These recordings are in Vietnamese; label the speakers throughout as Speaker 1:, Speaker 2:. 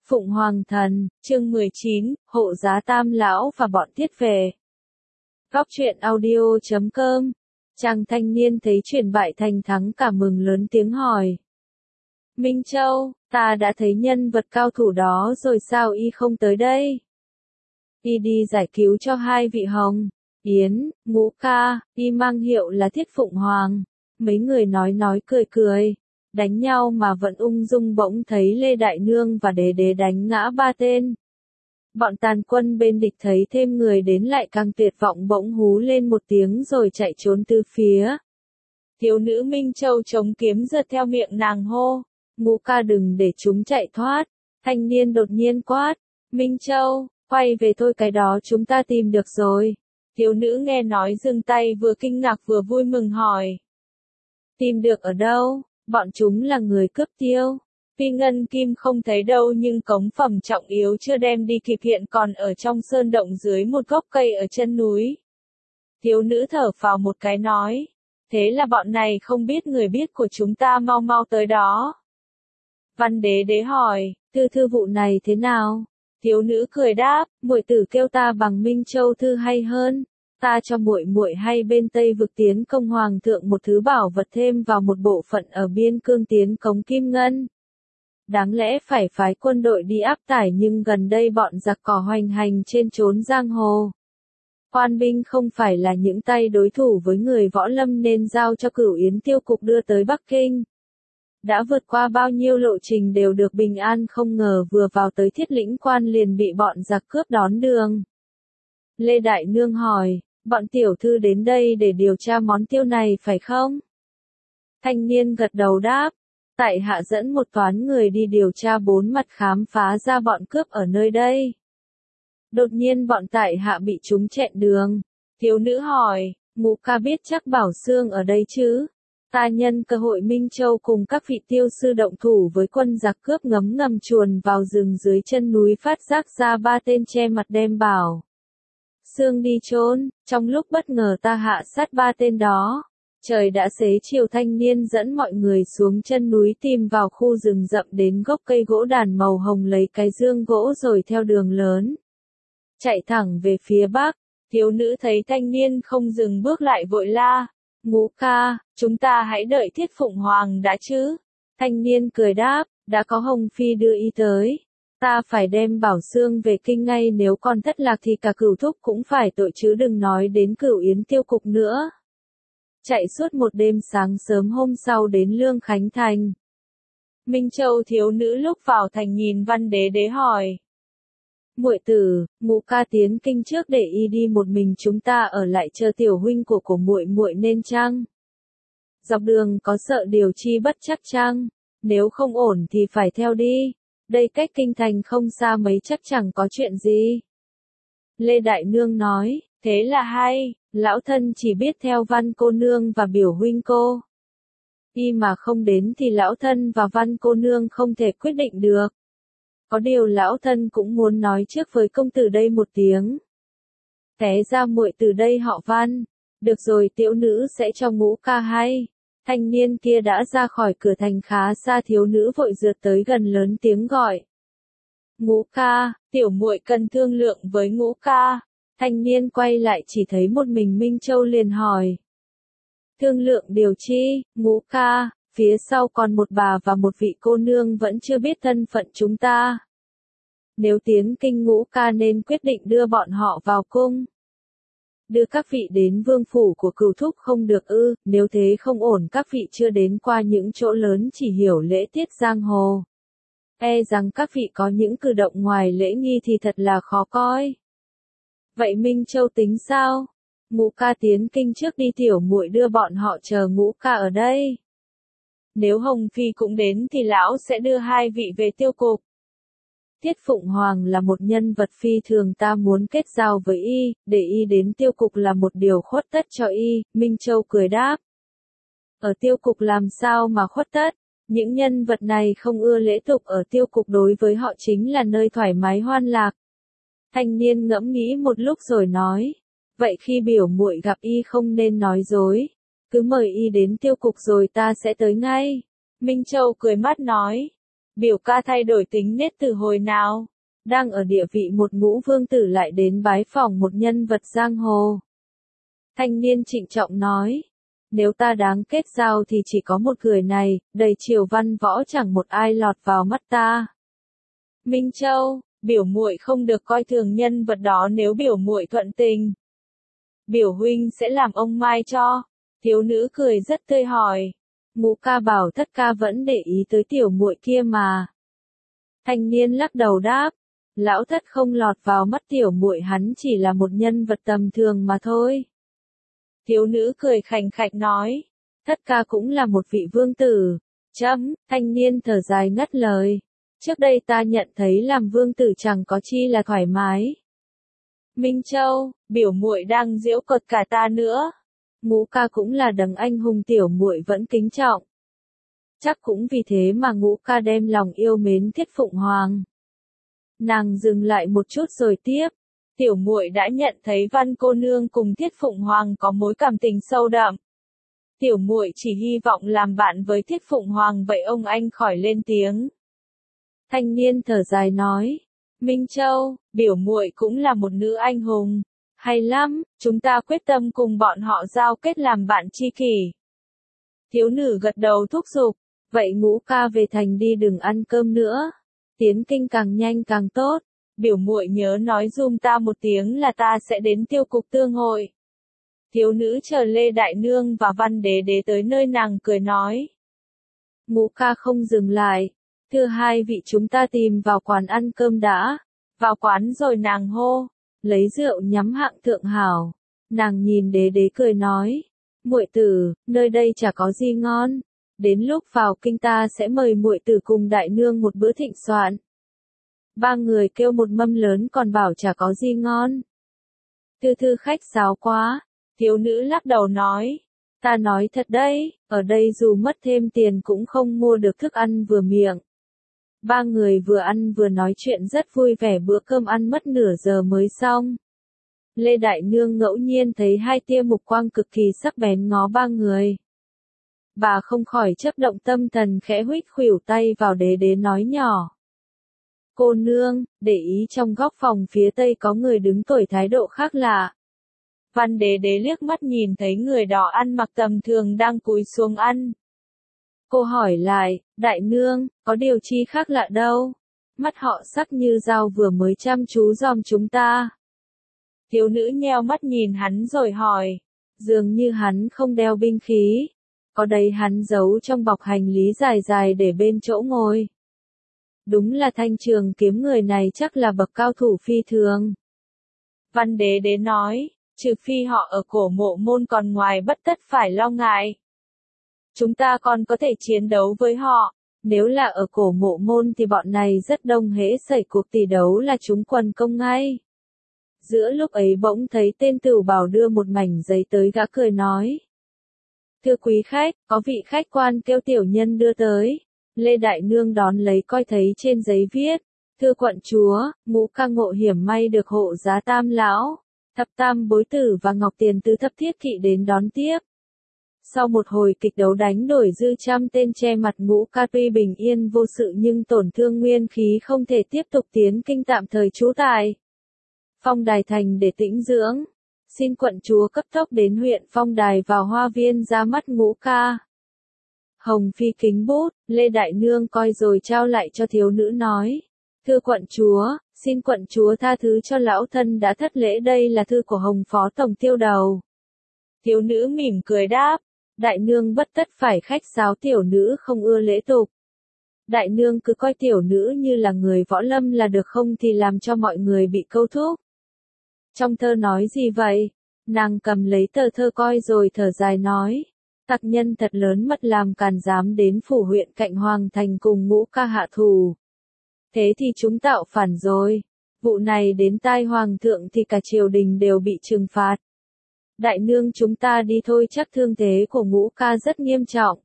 Speaker 1: Phụng Hoàng Thần, chương 19, Hộ Giá Tam Lão và bọn Tiết về. Góc truyện audio.com. Chàng thanh niên thấy chuyện bại thành thắng cả mừng lớn tiếng hỏi. Minh Châu, ta đã thấy nhân vật cao thủ đó rồi sao y không tới đây? Y đi giải cứu cho hai vị Hồng, Yến, Ngũ Ca, y mang hiệu là Thiết Phụng Hoàng. Mấy người nói cười cười. Đánh nhau mà vẫn ung dung, bỗng thấy Lê Đại Nương và Đế Đế đánh ngã ba tên. Bọn tàn quân bên địch thấy thêm người đến lại càng tuyệt vọng, bỗng hú lên một tiếng rồi chạy trốn từ phía. Thiếu nữ Minh Châu chống kiếm giật theo miệng nàng hô. Ngũ Ca đừng để chúng chạy thoát. Thanh niên đột nhiên quát. Minh Châu, quay về thôi, cái đó chúng ta tìm được rồi. Thiếu nữ nghe nói dừng tay, vừa kinh ngạc vừa vui mừng hỏi. Tìm được ở đâu? Bọn chúng là người cướp tiêu. Phi ngân kim không thấy đâu, nhưng cống phẩm trọng yếu chưa đem đi kịp hiện còn ở trong sơn động dưới một gốc cây ở chân núi. Thiếu nữ thở phào một cái nói. Thế là bọn này không biết người biết của chúng ta, mau mau tới đó. Văn Đế Đế hỏi, thư vụ này thế nào? Thiếu nữ cười đáp, muội tử kêu ta bằng Minh Châu thư hay hơn. Ta cho muội hay bên Tây vực tiến công hoàng thượng một thứ bảo vật thêm vào một bộ phận ở biên cương tiến cống Kim Ngân. Đáng lẽ phải phái quân đội đi áp tải, nhưng gần đây bọn giặc cỏ hoành hành trên chốn giang hồ. Quan binh không phải là những tay đối thủ với người võ lâm nên giao cho Cửu Yến Tiêu Cục đưa tới Bắc Kinh. Đã vượt qua bao nhiêu lộ trình đều được bình an, không ngờ vừa vào tới Thiết Lĩnh Quan liền bị bọn giặc cướp đón đường. Lê Đại Nương hỏi, bọn tiểu thư đến đây để điều tra món tiêu này phải không? Thanh niên gật đầu đáp, tại hạ dẫn một toán người đi điều tra bốn mặt, khám phá ra bọn cướp ở nơi đây. Đột nhiên bọn tại hạ bị chúng chặn đường. Thiếu nữ hỏi, Ngũ Ca biết chắc Bảo Xương ở đây chứ? Ta nhân cơ hội Minh Châu cùng các vị tiêu sư động thủ với quân giặc cướp, ngầm chuồn vào rừng dưới chân núi, phát giác ra ba tên che mặt đem Bảo Xương đi trốn. Trong lúc bất ngờ ta hạ sát ba tên đó. Trời đã xế chiều, thanh niên dẫn mọi người xuống chân núi tìm vào khu rừng rậm, đến gốc cây gỗ đàn màu hồng, lấy cái dương gỗ rồi theo đường lớn chạy thẳng về phía bắc. Thiếu nữ thấy thanh niên không dừng bước lại vội la, Ngũ Ca, chúng ta hãy đợi Thiết Phụng Hoàng đã chứ? Thanh niên cười đáp, đã có Hồng Phi đưa y tới. Ta phải đem Bảo Xương về kinh ngay, nếu còn thất lạc thì cả Cửu Thúc cũng phải tội, chứ đừng nói đến Cửu Yến Tiêu Cục nữa. Chạy suốt một đêm, sáng sớm hôm sau đến Lương Khánh Thành. Minh Châu thiếu nữ lúc vào thành nhìn Văn Đế Đế hỏi. Muội tử, Ngũ Ca tiến kinh trước để y đi một mình, chúng ta ở lại chờ tiểu huynh của muội nên chăng? Dọc đường có sợ điều chi bất chắc chăng? Nếu không ổn thì phải theo đi. Đây cách kinh thành không xa mấy, chắc chẳng có chuyện gì. Lê Đại Nương nói, thế là hay, lão thân chỉ biết theo Văn cô nương và biểu huynh cô. Y mà không đến thì lão thân và Văn cô nương không thể quyết định được. Có điều lão thân cũng muốn nói trước với công tử đây một tiếng. Té ra muội từ đây họ Văn. Được rồi, tiểu nữ sẽ cho Ngũ Ca hay. Thanh niên kia đã ra khỏi cửa thành khá xa, thiếu nữ vội rượt tới gần, lớn tiếng gọi. Ngũ Ca, tiểu muội cần thương lượng với Ngũ Ca. Thanh niên quay lại chỉ thấy một mình Minh Châu, liền hỏi. Thương lượng điều chi, Ngũ Ca? Phía sau còn một bà và một vị cô nương vẫn chưa biết thân phận chúng ta. Nếu tiến kinh, Ngũ Ca nên quyết định đưa bọn họ vào cung. Đưa các vị đến vương phủ của Cửu Thúc không được ư? Nếu thế không ổn, các vị chưa đến qua những chỗ lớn, chỉ hiểu lễ tiết giang hồ. E rằng các vị có những cử động ngoài lễ nghi thì thật là khó coi. Vậy Minh Châu tính sao? Ngũ Ca tiến kinh trước đi, tiểu muội đưa bọn họ chờ Ngũ Ca ở đây. Nếu Hồng Phi cũng đến thì lão sẽ đưa hai vị về Tiêu Cục. Thiết Phụng Hoàng là một nhân vật phi thường, ta muốn kết giao với y, để y đến Tiêu Cục là một điều khuất tất cho y. Minh Châu cười đáp. Ở Tiêu Cục làm sao mà khuất tất? Những nhân vật này không ưa lễ tục, ở Tiêu Cục đối với họ chính là nơi thoải mái hoan lạc. Thanh niên ngẫm nghĩ một lúc rồi nói. Vậy khi biểu muội gặp y không nên nói dối. Cứ mời y đến Tiêu Cục rồi ta sẽ tới ngay. Minh Châu cười mắt nói. Biểu ca thay đổi tính nết từ hồi nào? Đang ở địa vị một ngũ vương tử lại đến bái phỏng một nhân vật giang hồ. Thanh niên trịnh trọng nói. Nếu ta đáng kết giao thì chỉ có một người này, đầy triều văn võ chẳng một ai lọt vào mắt ta. Minh Châu, biểu muội không được coi thường nhân vật đó nếu biểu muội thuận tình. Biểu huynh sẽ làm ông mai cho. Thiếu nữ cười rất tươi hỏi. Ngũ ca bảo thất ca vẫn để ý tới tiểu muội kia mà. Thanh niên lắc đầu đáp. Lão thất không lọt vào mắt tiểu muội, hắn chỉ là một nhân vật tầm thường mà thôi. Thiếu nữ cười khành khạch nói. Thất ca cũng là một vị vương tử. Thanh niên thở dài ngắt lời. Trước đây ta nhận thấy làm vương tử chẳng có chi là thoải mái. Minh Châu, biểu muội đang giễu cợt cả ta nữa. Ngũ ca cũng là đấng anh hùng tiểu muội vẫn kính trọng. Chắc cũng vì thế mà ngũ ca đem lòng yêu mến Thiết Phụng Hoàng. Nàng dừng lại một chút rồi tiếp. Tiểu muội đã nhận thấy Văn cô nương cùng Thiết Phụng Hoàng có mối cảm tình sâu đậm. Tiểu muội chỉ hy vọng làm bạn với Thiết Phụng Hoàng, vậy ông anh khỏi lên tiếng. Thanh niên thở dài nói. Minh Châu, biểu muội cũng là một nữ anh hùng. Hay lắm, chúng ta quyết tâm cùng bọn họ giao kết làm bạn tri kỷ. Thiếu nữ gật đầu thúc giục. Vậy ngũ ca về thành đi, đừng ăn cơm nữa. Tiến kinh càng nhanh càng tốt. Biểu muội nhớ nói giùm ta một tiếng là ta sẽ đến tiêu cục tương hội. Thiếu nữ chờ Lê Đại Nương và Văn Đế Đế tới nơi, nàng cười nói. Ngũ ca không dừng lại. Thưa hai vị, chúng ta tìm vào quán ăn cơm đã. Vào quán rồi nàng hô. Lấy rượu nhắm hạng thượng hảo. Nàng nhìn Đế Đế cười nói. Muội tử, nơi đây chả có gì ngon. Đến lúc vào kinh ta sẽ mời muội tử cùng đại nương một bữa thịnh soạn. Ba người kêu một mâm lớn còn bảo chả có gì ngon. Thư khách sáo quá. Thiếu nữ lắc đầu nói. Ta nói thật đấy, ở đây dù mất thêm tiền cũng không mua được thức ăn vừa miệng. Ba người vừa ăn vừa nói chuyện rất vui vẻ, bữa cơm ăn mất nửa giờ mới xong. Lê Đại Nương ngẫu nhiên thấy hai tia mục quang cực kỳ sắc bén ngó ba người. Bà không khỏi chớp động tâm thần, khẽ huých khuỷu tay vào Đế Đế nói nhỏ. Cô nương, để ý trong góc phòng phía tây có người đứng tuổi thái độ khác lạ. Văn Đế Đế liếc mắt nhìn thấy người đó ăn mặc tầm thường đang cúi xuống ăn. Cô hỏi lại, đại nương, có điều chi khác lạ đâu? Mắt họ sắc như dao vừa mới chăm chú dòm chúng ta. Thiếu nữ nheo mắt nhìn hắn rồi hỏi. Dường như hắn không đeo binh khí. Có đấy, hắn giấu trong bọc hành lý dài dài để bên chỗ ngồi. Đúng là thanh trường kiếm, người này chắc là bậc cao thủ phi thường. Văn Đế Đế nói, trừ phi họ ở Cổ Mộ Môn, còn ngoài bất tất phải lo ngại. Chúng ta còn có thể chiến đấu với họ. Nếu là ở Cổ Mộ Môn thì bọn này rất đông, hễ xảy cuộc tỷ đấu là chúng quần công ngay. Giữa lúc ấy bỗng thấy tên Tửu Bảo đưa một mảnh giấy tới, gã cười nói. Thưa quý khách, có vị khách quan kêu tiểu nhân đưa tới. Lê Đại Nương đón lấy, coi thấy trên giấy viết. Thưa quận chúa, ngũ ca ngộ hiểm may được hộ giá Tam lão, thập tam bối tử và Ngọc Tiền Tứ thập thiết kỵ đến đón tiếp. Sau một hồi kịch đấu đánh đổi dư trăm tên, che mặt ngũ ca tuy bình yên vô sự nhưng tổn thương nguyên khí, không thể tiếp tục tiến kinh, tạm thời trú tại Phong Đài thành để tĩnh dưỡng. Xin quận chúa cấp tốc đến huyện Phong Đài vào hoa viên ra mắt ngũ ca. Hồng Phi kính bút, Lê Đại Nương coi rồi trao lại cho thiếu nữ nói. Thưa quận chúa, xin quận chúa tha thứ cho lão thân đã thất lễ, đây là thư của Hồng Phó Tổng Tiêu Đầu. Thiếu nữ mỉm cười đáp. Đại nương bất tất phải khách sáo, tiểu nữ không ưa lễ tục. Đại nương cứ coi tiểu nữ như là người võ lâm là được, không thì làm cho mọi người bị câu thúc. Trong thơ nói gì vậy? Nàng cầm lấy tờ thơ coi rồi thở dài nói. Tặc nhân thật lớn mật, làm càn dám đến phủ huyện cạnh Hoàng thành cùng ngũ ca hạ thù. Thế thì chúng tạo phản rồi. Vụ này đến tai hoàng thượng thì cả triều đình đều bị trừng phạt. Đại nương chúng ta đi thôi, chắc thương thế của ngũ ca rất nghiêm trọng.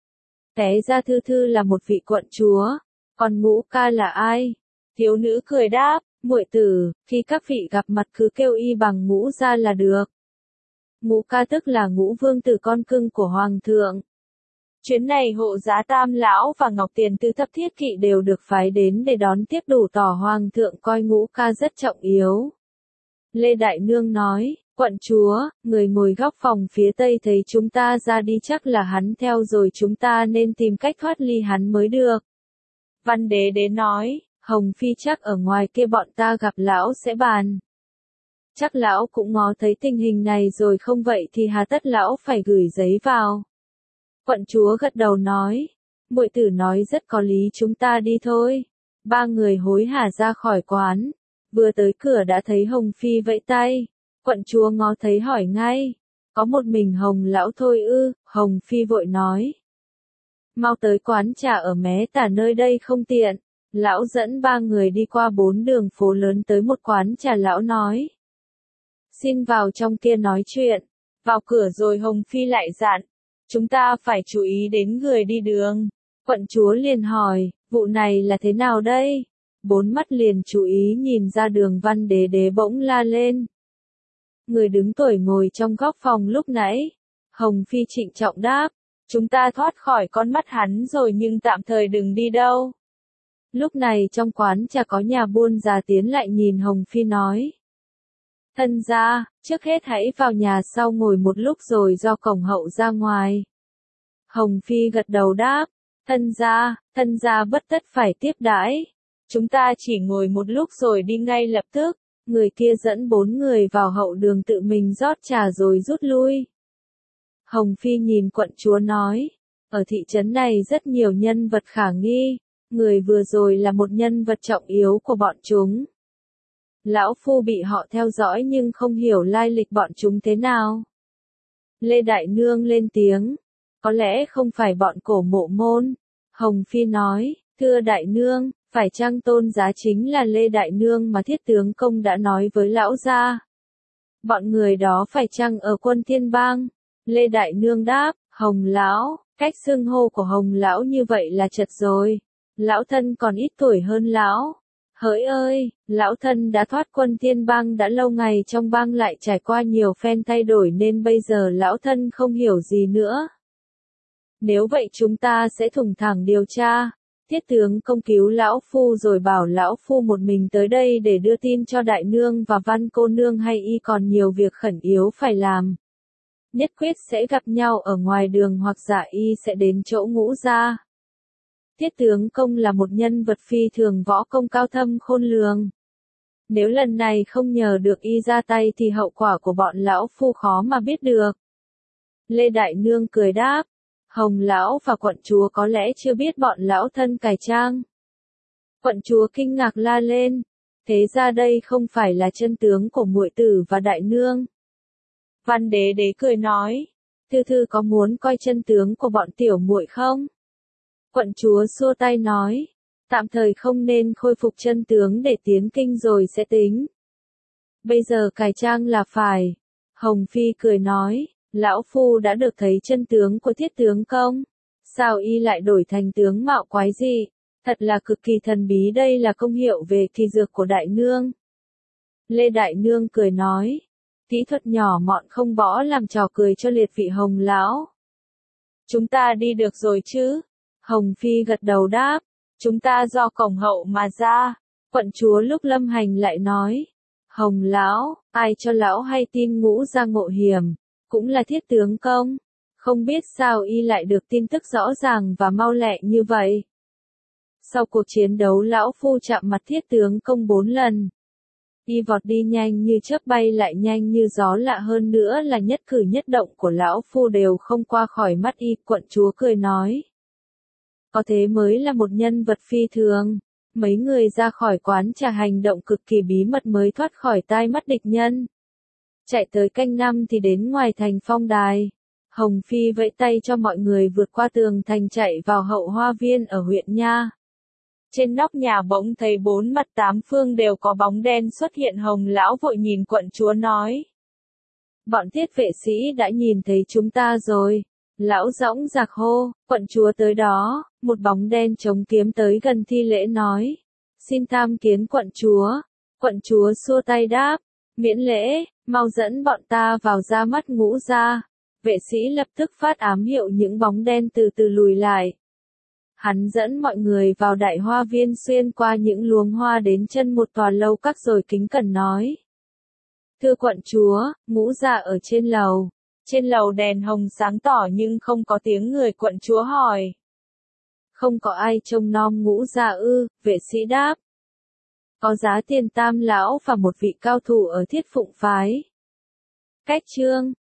Speaker 1: Té ra Thư là một vị quận chúa, còn ngũ ca là ai? Thiếu nữ cười đáp, muội tử, khi các vị gặp mặt cứ kêu y bằng ngũ gia là được. Ngũ ca tức là Ngũ vương tử, con cưng của hoàng thượng. Chuyến này hộ giá Tam Lão và Ngọc Tiền Tư Thập Thiết Kỵ đều được phái đến để đón tiếp, đủ tỏ Hoàng thượng coi ngũ ca rất trọng yếu. Lê Đại Nương nói, quận chúa, người ngồi góc phòng phía tây thấy chúng ta ra đi chắc là hắn theo rồi, chúng ta nên tìm cách thoát ly hắn mới được. Văn Đế Đế nói, Hồng Phi chắc ở ngoài kia bọn ta gặp lão sẽ bàn. Chắc lão cũng ngó thấy tình hình này rồi, không vậy thì hà tất lão phải gửi giấy vào. Quận chúa gật đầu nói, muội tử nói rất có lý, chúng ta đi thôi. Ba người hối hả ra khỏi quán, vừa tới cửa đã thấy Hồng Phi vẫy tay. Quận chúa ngó thấy hỏi ngay, có một mình Hồng lão thôi ư? Hồng Phi vội nói, mau tới quán trà ở Mé Tả, nơi đây không tiện. Lão dẫn ba người đi qua 4 đường phố lớn tới một quán trà, lão nói, xin vào trong kia nói chuyện. Vào cửa rồi Hồng Phi lại dặn, chúng ta phải chú ý đến người đi đường. Quận chúa liền hỏi, vụ này là thế nào đây? 4 mắt liền chú ý nhìn ra đường. Văn Đế Đế bỗng la lên, người đứng tuổi ngồi trong góc phòng lúc nãy. Hồng Phi trịnh trọng đáp, chúng ta thoát khỏi con mắt hắn rồi nhưng tạm thời đừng đi đâu. Lúc này trong quán trà có nhà buôn già tiến lại nhìn Hồng Phi nói, thân gia, trước hết hãy vào nhà sau ngồi một lúc rồi do cổng hậu ra ngoài. Hồng Phi gật đầu đáp, thân gia bất tất phải tiếp đãi. Chúng ta chỉ ngồi một lúc rồi đi ngay lập tức. Người kia dẫn 4 người vào hậu đường tự mình rót trà rồi rút lui. Hồng Phi nhìn quận chúa nói, ở thị trấn này rất nhiều nhân vật khả nghi, người vừa rồi là một nhân vật trọng yếu của bọn chúng. Lão phu bị họ theo dõi nhưng không hiểu lai lịch bọn chúng thế nào. Lê Đại Nương lên tiếng, có lẽ không phải bọn Cổ Mộ Môn. Hồng Phi nói, thưa Đại Nương, phải chăng Tôn Giá chính là Lê Đại Nương mà Thiết tướng công đã nói với lão gia? Bọn người đó phải chăng ở Quân Thiên Bang? Lê Đại Nương đáp, Hồng lão, cách xưng hô của Hồng lão như vậy là chật rồi. Lão thân còn ít tuổi hơn lão. Hỡi ơi, lão thân đã thoát Quân Thiên Bang đã lâu, ngày trong bang lại trải qua nhiều phen thay đổi nên bây giờ lão thân không hiểu gì nữa. Nếu vậy chúng ta sẽ thủng thẳng điều tra. Thiết tướng công cứu lão phu rồi bảo lão phu một mình tới đây để đưa tin cho Đại Nương và Văn cô nương, hay y còn nhiều việc khẩn yếu phải làm? Nhất quyết sẽ gặp nhau ở ngoài đường hoặc giả y sẽ đến chỗ Ngũ gia. Thiết tướng công là một nhân vật phi thường, võ công cao thâm khôn lường. Nếu lần này không nhờ được y ra tay thì hậu quả của bọn lão phu khó mà biết được. Lê Đại Nương cười đáp, Hồng lão và quận chúa có lẽ chưa biết bọn lão thân cải trang. Quận chúa kinh ngạc la lên, thế ra đây không phải là chân tướng của muội tử và Đại Nương. Văn Đế Đế cười nói, thư thư có muốn coi chân tướng của bọn tiểu muội không? Quận chúa xua tay nói, tạm thời không nên khôi phục chân tướng, để tiến kinh rồi sẽ tính. Bây giờ cải trang là phải. Hồng Phi cười nói, lão phu đã được thấy chân tướng của Thiết tướng công. Sao y lại đổi thành tướng mạo quái dị? Thật là cực kỳ thần bí, đây là công hiệu về kỳ dược của Đại Nương. Lê Đại Nương cười nói, kỹ thuật nhỏ mọn không bỏ làm trò cười cho liệt vị Hồng lão. Chúng ta đi được rồi chứ? Hồng Phi gật đầu đáp, chúng ta do cổng hậu mà ra. Quận chúa lúc lâm hành lại nói, Hồng lão, ai cho lão hay tin Ngũ gia ngộ hiểm, cũng là Thiết tướng công. Không biết sao y lại được tin tức rõ ràng và mau lẹ như vậy. Sau cuộc chiến đấu lão phu chạm mặt Thiết tướng công 4 lần. Y vọt đi nhanh như chớp, bay lại nhanh như gió, lạ hơn nữa là nhất cử nhất động của lão phu đều không qua khỏi mắt y. Quận chúa cười nói, có thế mới là một nhân vật phi thường. Mấy người ra khỏi quán trà hành động cực kỳ bí mật mới thoát khỏi tai mắt địch nhân. Chạy tới canh 5 thì đến ngoài thành Phong Đài. Hồng Phi vẫy tay cho mọi người vượt qua tường thành chạy vào hậu hoa viên ở huyện Nha. Trên nóc nhà bỗng thấy 4 mặt 8 phương đều có bóng đen xuất hiện. Hồng lão vội nhìn quận chúa nói, bọn thiết vệ sĩ đã nhìn thấy chúng ta rồi. Lão dõng dạc hô, quận chúa tới đó. Một bóng đen chống kiếm tới gần thi lễ nói, xin tham kiến quận chúa. Quận chúa xua tay đáp, miễn lễ, mau dẫn bọn ta vào ra mắt Ngũ gia. Vệ sĩ lập tức phát ám hiệu những bóng đen từ từ lùi lại. Hắn dẫn mọi người vào đại hoa viên xuyên qua những luống hoa đến chân một tòa lâu các rồi kính cẩn nói. Thưa quận chúa, ngũ dạ ở trên lầu. Trên lầu đèn hồng sáng tỏ nhưng không có tiếng người, quận chúa hỏi. Không có ai trông nom ngũ dạ ư? Vệ sĩ đáp. Có Giá Tiền Tam lão và một vị cao thủ ở Thiết Phụng phái. Cách chương